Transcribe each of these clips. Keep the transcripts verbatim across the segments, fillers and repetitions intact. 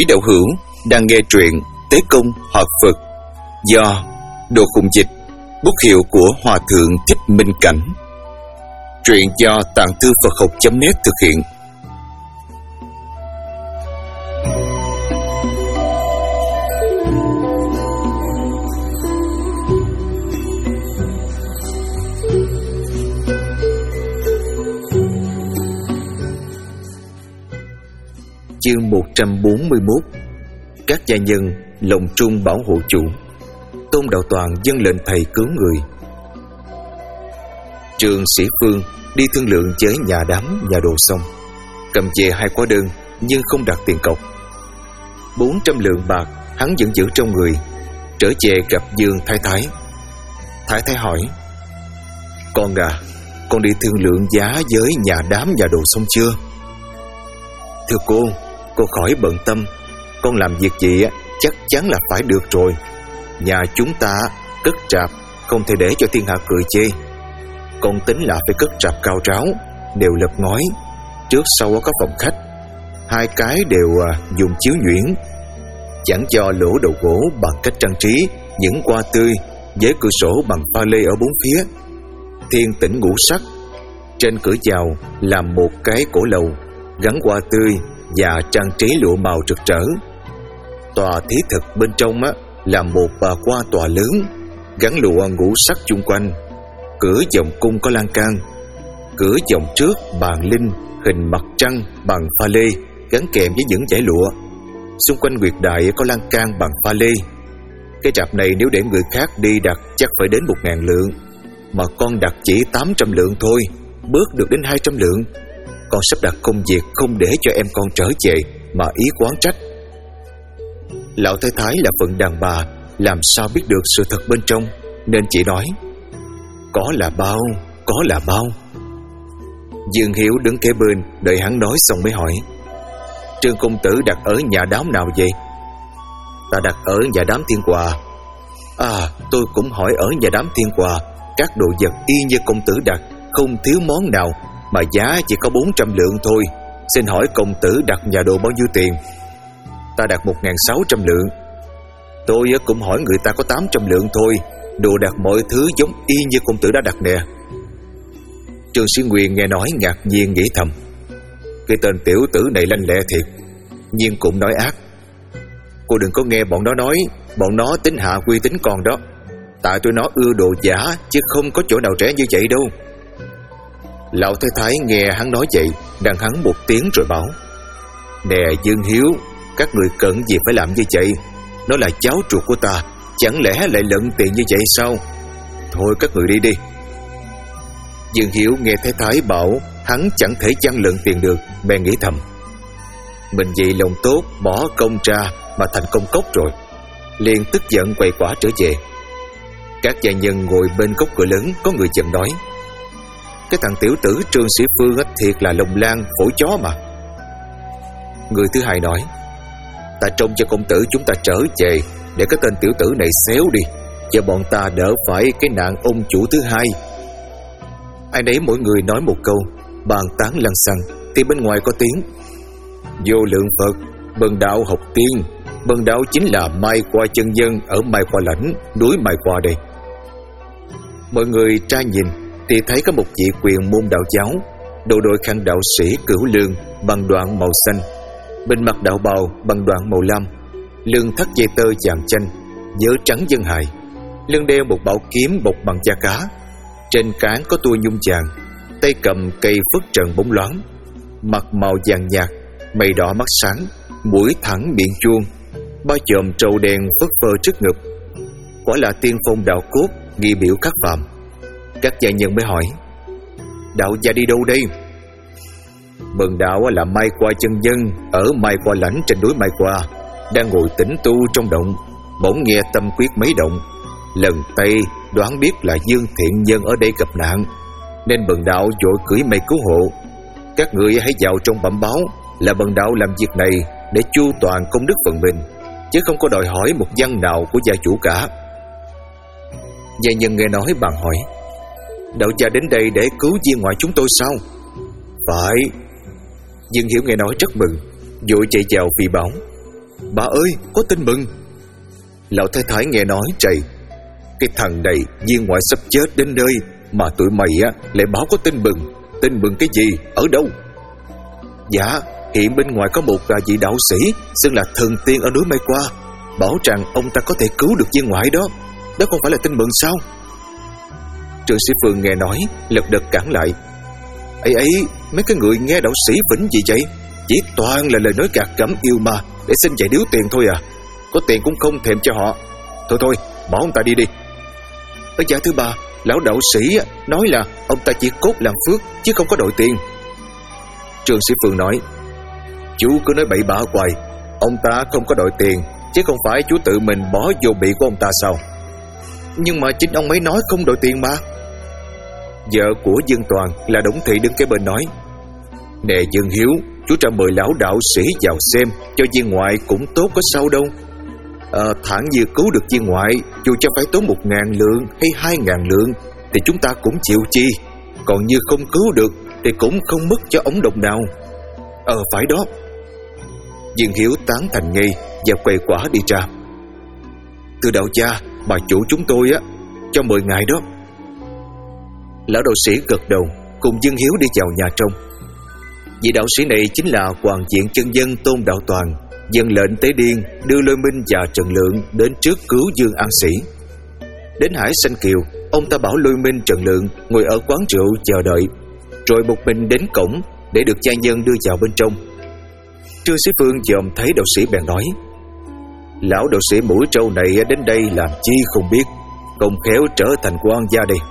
Quý đạo hữu đang nghe truyện Tế Công Hợp Phật do Đồ Khùng Dịch, bút hiệu của Hòa Thượng Thích Minh Cảnh. Truyện do Tạng Thư Phật Học chấm net thực hiện. Chương một trăm bốn mươi mốt. Các gia nhân lòng trung bảo hộ chủ. Tôn Đạo Toàn dâng lệnh thầy cứu người. Trương Sĩ Phương đi thương lượng với nhà đám nhà đồ xong, cầm về hai hóa đơn nhưng không đặt tiền cọc. Bốn trăm lượng bạc hắn vẫn giữ trong người. Trở về gặp Dương Thái Thái. Thái Thái hỏi: Con à, con đi thương lượng giá với nhà đám nhà đồ xong chưa? Thưa cô, cô khỏi bận tâm. Con làm việc gì chắc chắn là phải được rồi. Nhà chúng ta cất trạp không thể để cho thiên hạ cười chê. Con tính là phải cất trạp cao ráo, đều lợp ngói, trước sau có phòng khách, hai cái đều dùng chiếu nhuyễn, chẳng cho lỗ đầu gỗ bằng cách trang trí những hoa tươi với cửa sổ bằng pha lê ở bốn phía. Thiên tĩnh ngũ sắc. Trên cửa vào làm một cái cổ lầu gắn hoa tươi và trang trí lụa màu rực rỡ. Tòa thí thực bên trong á là một bà hoa tòa lớn gắn lụa ngũ sắc chung quanh. Cửa vòng cung có lan can. Cửa vòng trước bàn linh hình mặt trăng bằng pha lê gắn kèm với những dải lụa. Xung quanh nguyệt đại có lan can bằng pha lê. Cái rạp này nếu để người khác đi đặt chắc phải đến một ngàn lượng, mà con đặt chỉ tám trăm lượng thôi, bớt được đến hai trăm lượng. Con sắp đặt công việc không để cho em con trở về mà ý quán trách. Lão Thái Thái là phận đàn bà, làm sao biết được sự thật bên trong, nên chỉ nói: Có là bao, có là bao. Dương Hiếu đứng kế bên đợi hắn nói xong mới hỏi: Trương công tử đặt ở nhà đám nào vậy? Ta đặt ở nhà đám Thiên Hòa. À, tôi cũng hỏi ở nhà đám Thiên Hòa. Các đồ vật y như công tử đặt, không thiếu món nào, mà giá chỉ có bốn trăm lượng thôi. Xin hỏi công tử đặt nhà đồ bao nhiêu tiền? Ta đặt một nghìn sáu trăm lượng. Tôi cũng hỏi người ta có tám trăm lượng thôi. Đồ đặt mọi thứ giống y như công tử đã đặt nè. Trương Sĩ Nguyên nghe nói ngạc nhiên nghĩ thầm: Cái tên tiểu tử này lanh lẹ thiệt, nhưng cũng nói ác. Cô đừng có nghe bọn nó nói, bọn nó tính hạ quy tính con đó. Tại tôi nó ưa đồ giả, chứ không có chỗ nào rẻ như vậy đâu. Lão Thái Thái nghe hắn nói vậy, đằng hắn một tiếng rồi bảo: Nè Dương Hiếu, các người cần gì phải làm như vậy? Nó là cháu ruột của ta, chẳng lẽ lại lận tiền như vậy sao? Thôi các người đi đi. Dương Hiếu nghe Thái Thái bảo hắn chẳng thể chăn lận tiền được, bèn nghĩ thầm: Mình vì lòng tốt bỏ công ra mà thành công cốc rồi. Liền tức giận quay quả trở về. Các gia nhân ngồi bên góc cửa lớn có người giận nói: Cái thằng tiểu tử Trương Sĩ Phương thiệt là lồng lan phổi chó mà. Người thứ hai nói: Ta trông cho công tử chúng ta trở về, để cái tên tiểu tử này xéo đi, cho bọn ta đỡ phải cái nạn ông chủ thứ hai. Ai nấy mỗi người nói một câu, bàn tán lăng xăng, thì bên ngoài có tiếng: Vô lượng Phật, bần đạo học tiên. Bần đạo chính là Mai Qua chân nhân ở Mai Qua lãnh, núi Mai Qua đây. Mọi người tra nhìn thì thấy có một vị quyền môn đạo giáo, đầu đội khăn đạo sĩ cửu lương bằng đoạn màu xanh, bên mặt đạo bào bằng đoạn màu lam, lưng thắt dây tơ vàng chanh, vớ trắng dân hài, lưng đeo một bảo kiếm bọc bằng da cá, trên cán có tua nhung vàng, tay cầm cây phất trần bóng loáng, mặt màu vàng nhạt, mày đỏ mắt sáng, mũi thẳng miệng chuông, ba chòm trầu đen phất phơ trước ngực. Quả là tiên phong đạo cốt, nghi biểu khắc phạm. Các gia nhân mới hỏi: Đạo gia đi đâu đây? Bần đạo là Mai Qua chân nhân ở Mai Qua lãnh trên núi Mai Qua, đang ngồi tĩnh tu trong động, bỗng nghe tâm quyết mấy động, lần tay đoán biết là Dương thiện nhân ở đây gặp nạn, nên bần đạo vội cưỡi mây cứu hộ. Các người hãy vào trong bẩm báo là bần đạo làm việc này để chu toàn công đức phần mình, chứ không có đòi hỏi một văn nào của gia chủ cả. Gia nhân nghe nói bàn hỏi: Đạo gia đến đây để cứu viên ngoại chúng tôi sao? Phải. Dương Hiểu nghe nói rất mừng, vội chạy vào phi bảo: Bà ơi, có tin mừng. Lão thái thái nghe nói trầy: Cái thằng này viên ngoại sắp chết đến nơi, mà tụi mày á lại báo có tin mừng. Tin mừng cái gì, ở đâu? Dạ, hiện bên ngoài có một vị đạo sĩ xưng là thần tiên ở núi Mây Qua, bảo rằng ông ta có thể cứu được viên ngoại đó. Đó không phải là tin mừng sao? Trương Sĩ Phương nghe nói lật đật cản lại: ấy ấy, mấy cái người nghe đạo sĩ vĩnh gì vậy? Chỉ toàn là lời nói gạt gẫm yêu ma để xin chạy điếu tiền thôi à. Có tiền cũng không thèm cho họ. Thôi thôi, bỏ ông ta đi đi. Ở dạ thứ ba, lão đạo sĩ nói là ông ta chỉ cốt làm phước chứ không có đòi tiền. Trương Sĩ Phương nói: Chú cứ nói bậy bạ hoài. Ông ta không có đòi tiền, chứ không phải chú tự mình bỏ vô bị của ông ta sao? Nhưng mà chính ông ấy nói không đòi tiền mà. Vợ của Dương Toàn là Đổng Thị đứng kế bên nói: Nè Dương Hiếu, chú cho mời lão đạo sĩ vào xem cho viên ngoại cũng tốt, có sao đâu. à, Thẳng như cứu được viên ngoại, dù cho phải tốn một ngàn lượng hay hai ngàn lượng thì chúng ta cũng chịu chi. Còn như không cứu được thì cũng không mất cho ống đồng nào. Ờ phải đó. Dương Hiếu tán thành ngay và quay quả đi ra. Thưa đạo cha, bà chủ chúng tôi á cho mời ngài đó. Lão đạo sĩ gật đầu, cùng Dương Hiếu đi vào nhà trong. Vị đạo sĩ này chính là Hoàng Diện Chân Nhân Tôn Đạo Toàn, dân lệnh Tế Điên đưa Lôi Minh và Trần Lượng đến trước cứu Dương An Sĩ. Đến Hải Sanh Kiều, ông ta bảo Lôi Minh, Trần Lượng ngồi ở quán rượu chờ đợi, rồi một mình đến cổng để được gia nhân đưa vào bên trong. Trương Sĩ Phương dòm thấy đạo sĩ bèn nói: Lão đạo sĩ mũi trâu này đến đây làm chi không biết, không khéo trở thành quan gia đây.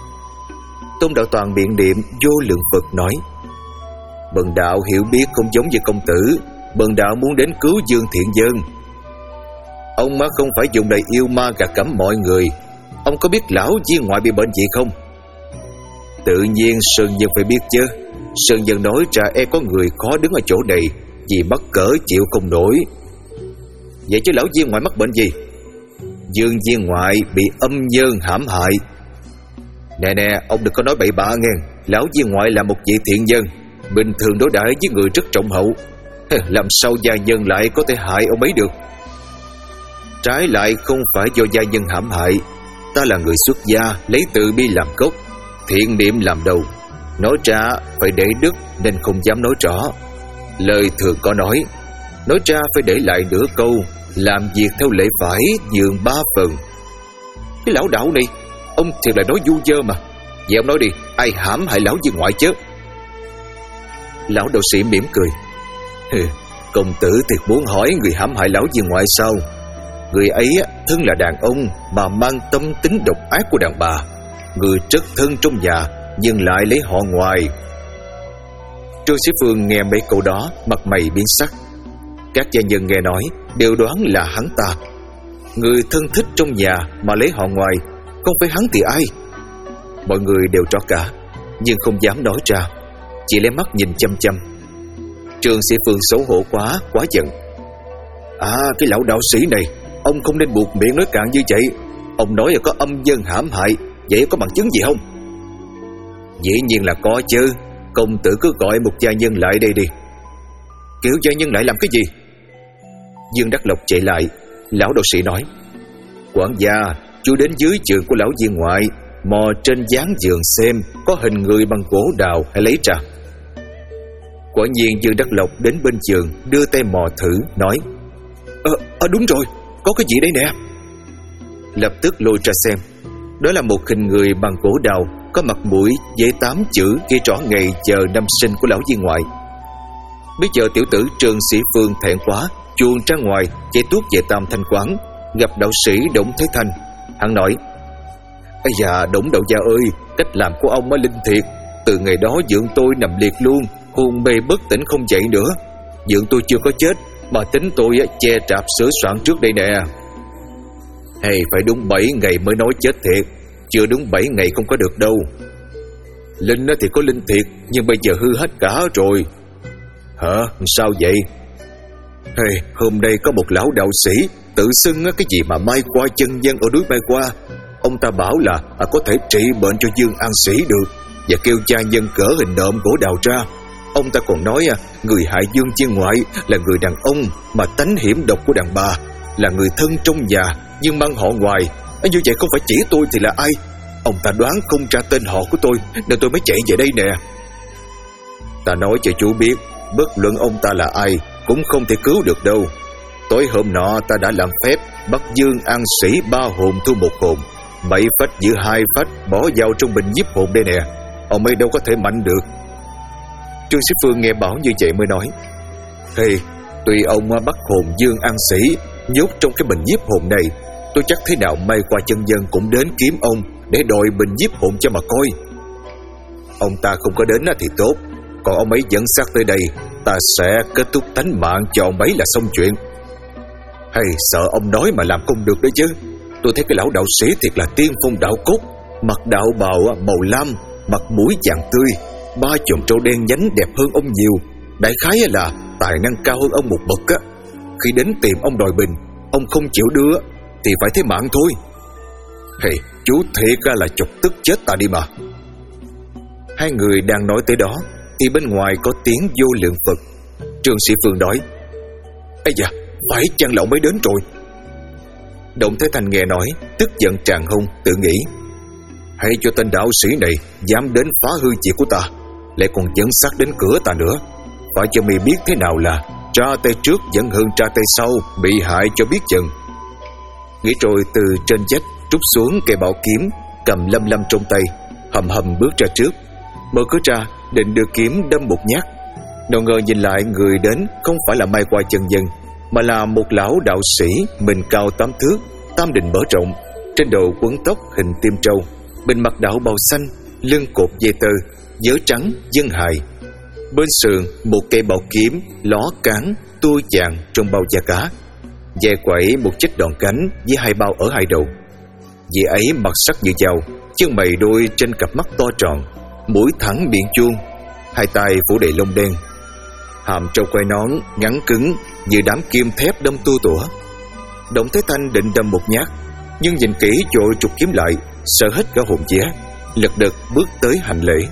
Tôn Đạo Toàn miệng niệm vô lượng Phật nói: Bần đạo hiểu biết không giống như công tử. Bần đạo muốn đến cứu Dương Thiện Dân. Ông má không phải dùng đầy yêu ma gạt gẫm mọi người. Ông có biết lão viên ngoại bị bệnh gì không? Tự nhiên Sơn Nhân phải biết chứ. Sơn Nhân nói ra e có người khó đứng ở chỗ này vì mắc cỡ chịu không nổi. Vậy chứ lão viên ngoại mắc bệnh gì? Dương viên ngoại bị âm nhân hãm hại. Nè nè, ông đừng có nói bậy bạ nghe. Lão viên ngoại là một vị thiện nhân, bình thường đối đãi với người rất trọng hậu. Làm sao gia nhân lại có thể hại ông ấy được? Trái lại không phải do gia nhân hãm hại. Ta là người xuất gia, lấy từ bi làm gốc, thiện niệm làm đầu. Nói ra phải để đức nên không dám nói rõ. Lời thường có nói: nói ra phải để lại nửa câu, làm việc theo lễ phải nhường ba phần. Cái lão đạo này, ông thiệt là nói vu vơ mà. Vậy ông nói đi, ai hãm hại lão viên ngoại chứ? Lão đạo sĩ mỉm cười: Công tử thiệt muốn hỏi người hãm hại lão viên ngoại sao? Người ấy thân là đàn ông mà mang tâm tính độc ác của đàn bà. Người rất thân trong nhà nhưng lại lấy họ ngoài. Trương Sĩ Phương nghe mấy câu đó, mặt mày biến sắc. Các gia nhân nghe nói đều đoán là hắn ta. Người thân thích trong nhà mà lấy họ ngoài, không phải hắn thì ai? Mọi người đều rõ cả, nhưng không dám nói ra, chỉ lấy mắt nhìn chăm chăm. Trương Sĩ Phương xấu hổ quá, quá giận. À, cái lão đạo sĩ này, ông không nên buộc miệng nói cạn như vậy. Ông nói là có âm dân hãm hại, vậy có bằng chứng gì không? Dĩ nhiên là có chứ. Công tử cứ gọi một gia nhân lại đây đi. Kiểu gia nhân lại làm cái gì? Dương Đắc Lộc chạy lại. Lão đạo sĩ nói: Quản gia, chú đến dưới giường của lão viên ngoại, mò trên dán giường xem có hình người bằng gỗ đào hay lấy ra. Quả nhiên Dương Đắc Lộc đến bên giường, đưa tay mò thử, nói: Ờ, à, đúng rồi, có cái gì đây nè. Lập tức lôi ra xem. Đó là một hình người bằng gỗ đào, có mặt mũi với tám chữ ghi rõ ngày giờ năm sinh của lão viên ngoại. Bây giờ tiểu tử Trương Sĩ Phương thẹn quá, chuồn ra ngoài chạy tuốt về Tam Thanh quán, gặp đạo sĩ Đổng Thế Thanh. Hắn nói: Ây da, Đổng đạo gia ơi, cách làm của ông mới linh thiệt. Từ ngày đó dưỡng tôi nằm liệt luôn, hôn mê bất tỉnh không dậy nữa. Dưỡng tôi chưa có chết, mà tính tôi che trạp sửa soạn trước đây nè. Hay phải đúng bảy ngày mới nói chết thiệt, chưa đúng bảy ngày không có được đâu. Linh thì có linh thiệt, nhưng bây giờ hư hết cả rồi. Hả? Sao vậy? Hey, hôm nay có một lão đạo sĩ tự xưng cái gì mà Mai Qua chân nhân ở núi Mai Qua. Ông ta bảo là à, có thể trị bệnh cho Dương An Sĩ được, và kêu cha nhân cỡ hình nộm gỗ đào ra. Ông ta còn nói người hại Dương Viên Ngoại là người đàn ông mà tánh hiểm độc của đàn bà, là người thân trong nhà nhưng mang họ ngoài. Như vậy không phải chỉ tôi thì là ai? Ông ta đoán không ra tên họ của tôi nên tôi mới chạy về đây nè. Ta nói cho chú biết, bất luận ông ta là ai cũng không thể cứu được đâu. Tối hôm nọ ta đã làm phép bắt Dương An Sĩ ba hồn thu một hồn, bảy phách giữ hai phách bỏ vào trong bình nhiếp hồn đây nè. Ông ấy đâu có thể mạnh được. Trương Sĩ Phương nghe bảo như vậy mới nói: Hey, tuy ông bắt hồn Dương An Sĩ nhốt trong cái bình nhiếp hồn này, tôi chắc thế nào may qua chân dân cũng đến kiếm ông để đòi bình nhiếp hồn cho mà coi. Ông ta không có đến thì tốt, còn ông ấy dẫn xác tới đây, ta sẽ kết thúc tánh mạng cho ông ấy là xong chuyện. Hay sợ ông nói mà làm không được đấy chứ. Tôi thấy cái lão đạo sĩ thiệt là tiên phong đạo cốt, mặc đạo bào màu lam, mặt mũi vàng tươi, ba chòm trâu đen nhánh đẹp hơn ông nhiều. Đại khái là tài năng cao hơn ông một bậc á. Khi đến tìm ông đòi bình, ông không chịu đưa thì phải thế mạng thôi. Hey, chú thiệt ra là chọc tức chết ta đi mà. Hai người đang nói tới đó thì bên ngoài có tiếng vô lượng Phật. Trương Sĩ Phương nói: Ây da, phải chăng lão mới đến rồi? Động Thế Thành nghe nói, tức giận tràn hông, tự nghĩ: hay cho tên đạo sĩ này dám đến phá hư chuyện của ta, lại còn dẫn xác đến cửa ta nữa. Phải cho mày biết thế nào là tra tay trước vẫn hơn tra tay sau, bị hại cho biết chừng. Nghĩ rồi từ trên vách trút xuống cây bảo kiếm, cầm lâm lâm trong tay, hầm hầm bước ra trước, mở cửa ra định đưa kiếm đâm một nhát. Nào ngờ nhìn lại người đến không phải là Mai Qua chân dân, mà là một lão đạo sĩ mình cao tám thước, tam đình mở rộng, trên đầu quấn tóc hình tim trâu, bên mặc đạo bào xanh, lưng cột dây tơ, vớ trắng dân hài. Bên sườn một cây bảo kiếm ló cán tua vàng trong bao da cá, ve quẩy một chiếc đòn cánh với hai bao ở hai đầu. Vị ấy mặt sắc như dao, chân mày đôi trên cặp mắt to tròn, mũi thẳng miệng chuông, hai tay phủ đầy lông đen, hàm trâu quai nón ngắn cứng như đám kim thép đâm tua tủa. Động Thế Thanh định đâm một nhát, nhưng nhìn kỹ rồi trục kiếm lại, sợ hết cả hồn vía, lật đật bước tới hành lễ.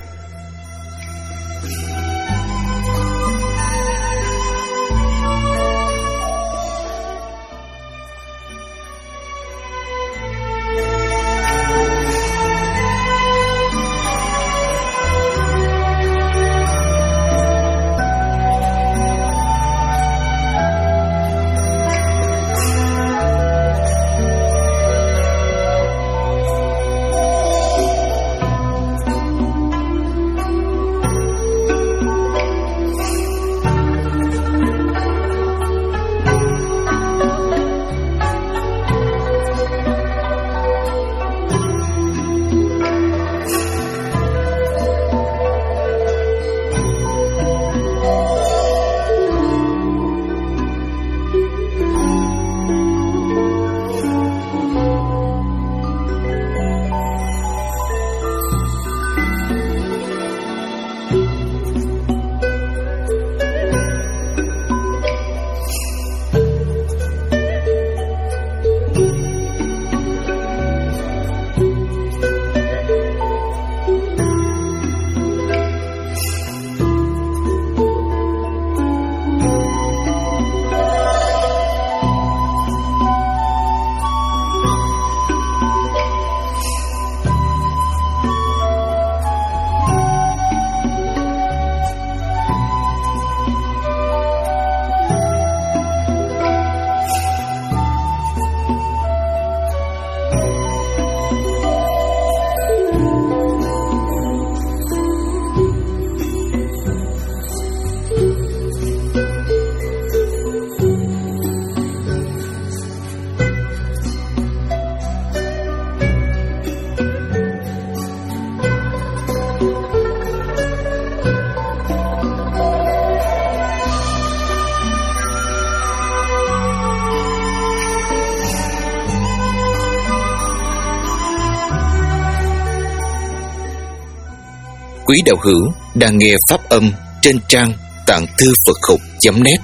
Quý đạo hữu đang nghe pháp âm trên trang tạng thư Phật học chấm net.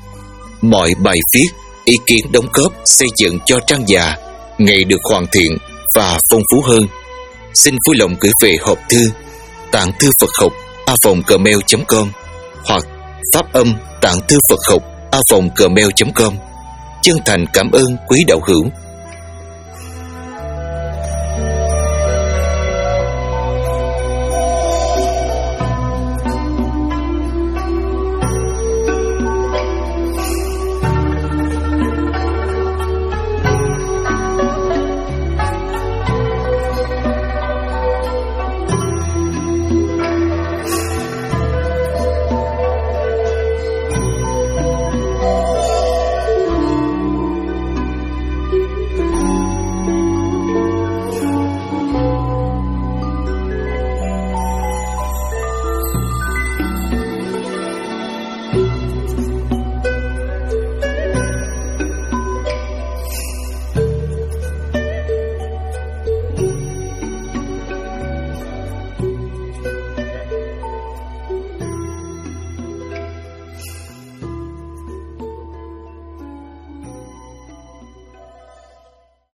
Mọi bài viết, ý kiến đóng góp xây dựng cho trang già ngày được hoàn thiện và phong phú hơn. Xin vui lòng gửi về hộp thư tạng thư Phật học a vòng gmail chấm com hoặc pháp âm tạng thư Phật học a vòng gmail chấm com. Chân thành cảm ơn quý đạo hữu